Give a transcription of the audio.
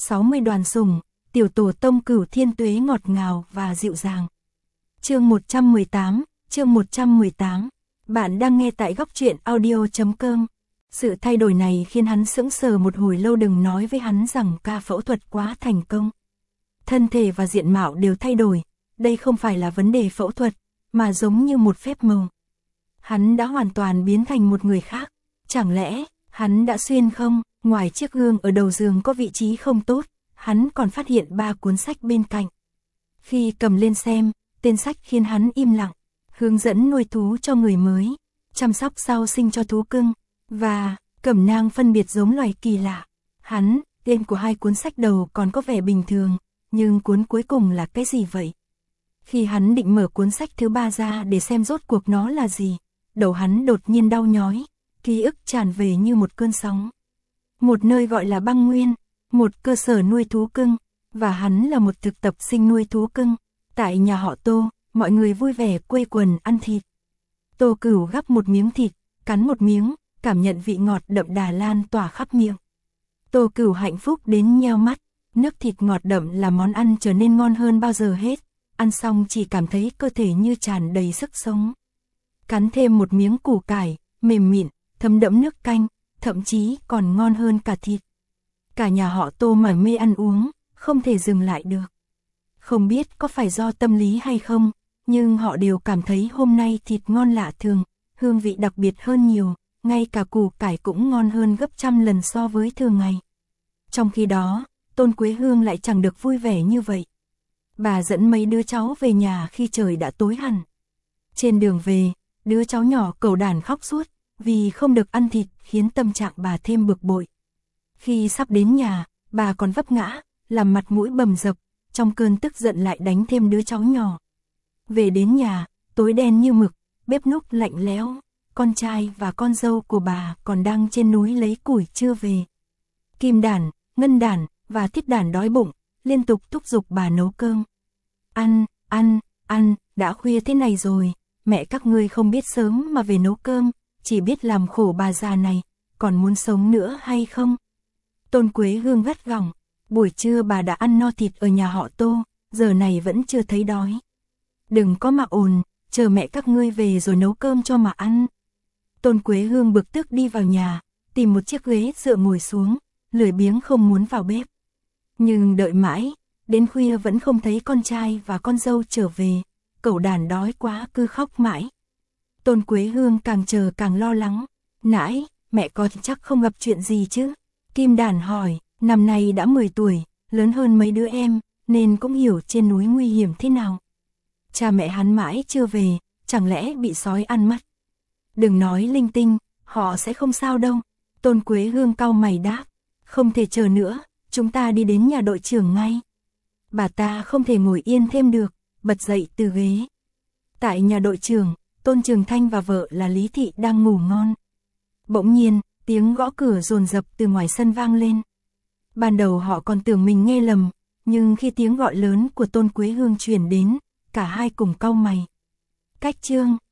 60 đoàn sủng, tiểu tổ tông Cửu Thiên Tuế ngọt ngào và dịu dàng. Chương 118. Bạn đang nghe tại góc truyện audio.com. Sự thay đổi này khiến hắn sững sờ một hồi lâu, đừng nói với hắn rằng ca phẫu thuật quá thành công. Thân thể và diện mạo đều thay đổi, đây không phải là vấn đề phẫu thuật, mà giống như một phép màu. Hắn đã hoàn toàn biến thành một người khác, chẳng lẽ hắn đã xuyên không? Ngoài chiếc gương ở đầu giường có vị trí không tốt, hắn còn phát hiện 3 cuốn sách bên cạnh. Khi cầm lên xem, tên sách khiến hắn im lặng, hướng dẫn nuôi thú cho người mới, chăm sóc sau sinh cho thú cưng, và cẩm nang phân biệt giống loài kỳ lạ. Tên của 2 cuốn sách đầu còn có vẻ bình thường, nhưng cuốn cuối cùng là cái gì vậy? Khi hắn định mở cuốn sách thứ 3 ra để xem rốt cuộc nó là gì, đầu hắn đột nhiên đau nhói, ký ức tràn về như một cơn sóng. Một nơi gọi là Băng Nguyên, một cơ sở nuôi thú cưng, và hắn là một thực tập sinh nuôi thú cưng. Tại nhà họ Tô, mọi người vui vẻ quây quần ăn thịt. Tô Cửu gắp một miếng thịt, cắn một miếng, cảm nhận vị ngọt đậm đà lan tỏa khắp miệng. Tô Cửu hạnh phúc đến nheo mắt, nước thịt ngọt đậm là món ăn trở nên ngon hơn bao giờ hết. Ăn xong chỉ cảm thấy cơ thể như tràn đầy sức sống. Cắn thêm một miếng củ cải, mềm mịn, thấm đẫm nước canh, thậm chí còn ngon hơn cả thịt. Cả nhà họ Tô mải mê ăn uống, không thể dừng lại được. Không biết có phải do tâm lý hay không, nhưng họ đều cảm thấy hôm nay thịt ngon lạ thường, hương vị đặc biệt hơn nhiều, ngay cả củ cải cũng ngon hơn gấp trăm lần so với thường ngày. Trong khi đó, Tôn Quế Hương lại chẳng được vui vẻ như vậy. Bà dẫn mấy đứa cháu về nhà khi trời đã tối hẳn. Trên đường về, đứa cháu nhỏ cẩu đản khóc suốt, vì không được ăn thịt khiến tâm trạng bà thêm bực bội. Khi sắp đến nhà, bà còn vấp ngã, làm mặt mũi bầm dập, trong cơn tức giận lại đánh thêm đứa cháu nhỏ. Về đến nhà, tối đen như mực, bếp núc lạnh lẽo, con trai và con dâu của bà còn đang trên núi lấy củi chưa về. Kim Đản, Ngân Đản và Thiết Đản đói bụng, liên tục thúc giục bà nấu cơm. Ăn, đã khuya thế này rồi, mẹ các ngươi không biết sớm mà về nấu cơm, chỉ biết làm khổ bà già này, còn muốn sống nữa hay không? Tôn Quế Hương gắt gỏng, buổi trưa bà đã ăn no thịt ở nhà họ Tô, giờ này vẫn chưa thấy đói. Đừng có mà ồn, chờ mẹ các ngươi về rồi nấu cơm cho mà ăn. Tôn Quế Hương bực tức đi vào nhà, tìm một chiếc ghế dựa ngồi xuống, lười biếng không muốn vào bếp. Nhưng đợi mãi, đến khuya vẫn không thấy con trai và con dâu trở về, cẩu đản đói quá cứ khóc mãi. Tôn Quế Hương càng chờ càng lo lắng, nãy, mẹ con chắc không gặp chuyện gì chứ? Kim Đản hỏi, năm nay đã 10 tuổi, lớn hơn mấy đứa em, nên cũng hiểu trên núi nguy hiểm thế nào. Cha mẹ hắn mãi chưa về, chẳng lẽ bị sói ăn mất? Đừng nói linh tinh, họ sẽ không sao đâu. Tôn Quế Hương cau mày đáp, không thể chờ nữa, chúng ta đi đến nhà đội trưởng ngay. Bà ta không thể ngồi yên thêm được, bật dậy từ ghế. Tại nhà đội trưởng, Tôn Trường Thanh và vợ là Lý Thị đang ngủ ngon. Bỗng nhiên, tiếng gõ cửa dồn dập từ ngoài sân vang lên. Ban đầu họ còn tưởng mình nghe lầm, nhưng khi tiếng gọi lớn của Tôn Quế Hương truyền đến, cả hai cùng cau mày. Cách Trương,